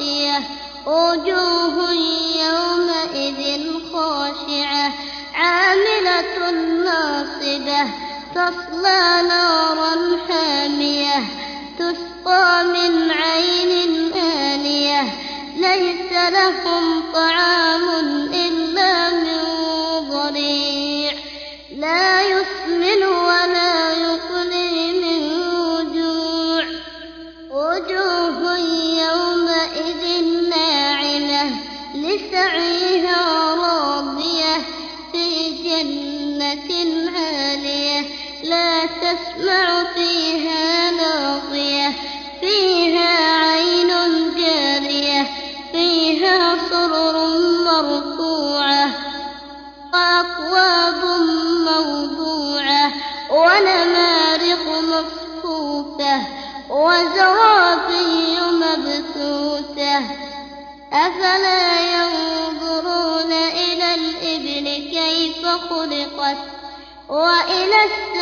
خافية وجوه يومئذ خاشعة عاملة ناصبة تصلى نارا حامية تسقى من عين آنية ليس لهم طعام إلا من ضريع لا يسمن ولا يغني من جوع وجوه يومئذ ناعمة لسعيها راضية في جنة عالية لا تسمع فيها لاغية فيها عين جارية فيها سرر مرفوعة وأكواب موضوعة ونمارق مصفوفة وزرابي مبثوثة أفلا ينظرون إلى الإبل كيف خلقت وإلى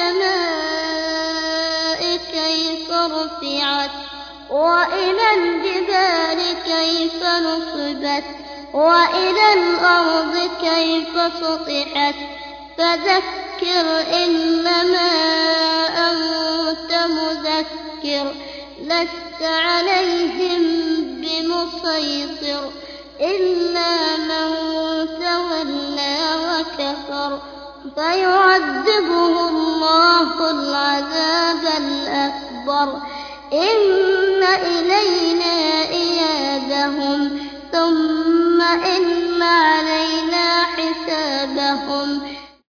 السماء كيف رفعت وإلى الجبال كيف نصبت وإلى الأرض كيف سطحت فذكر إنما أنت مذكر لست عليهم بمسيطر إلا من تولى وكفر فيعذبه الله العذاب الأكبر إن إلينا إيابهم ثم إن علينا حسابهم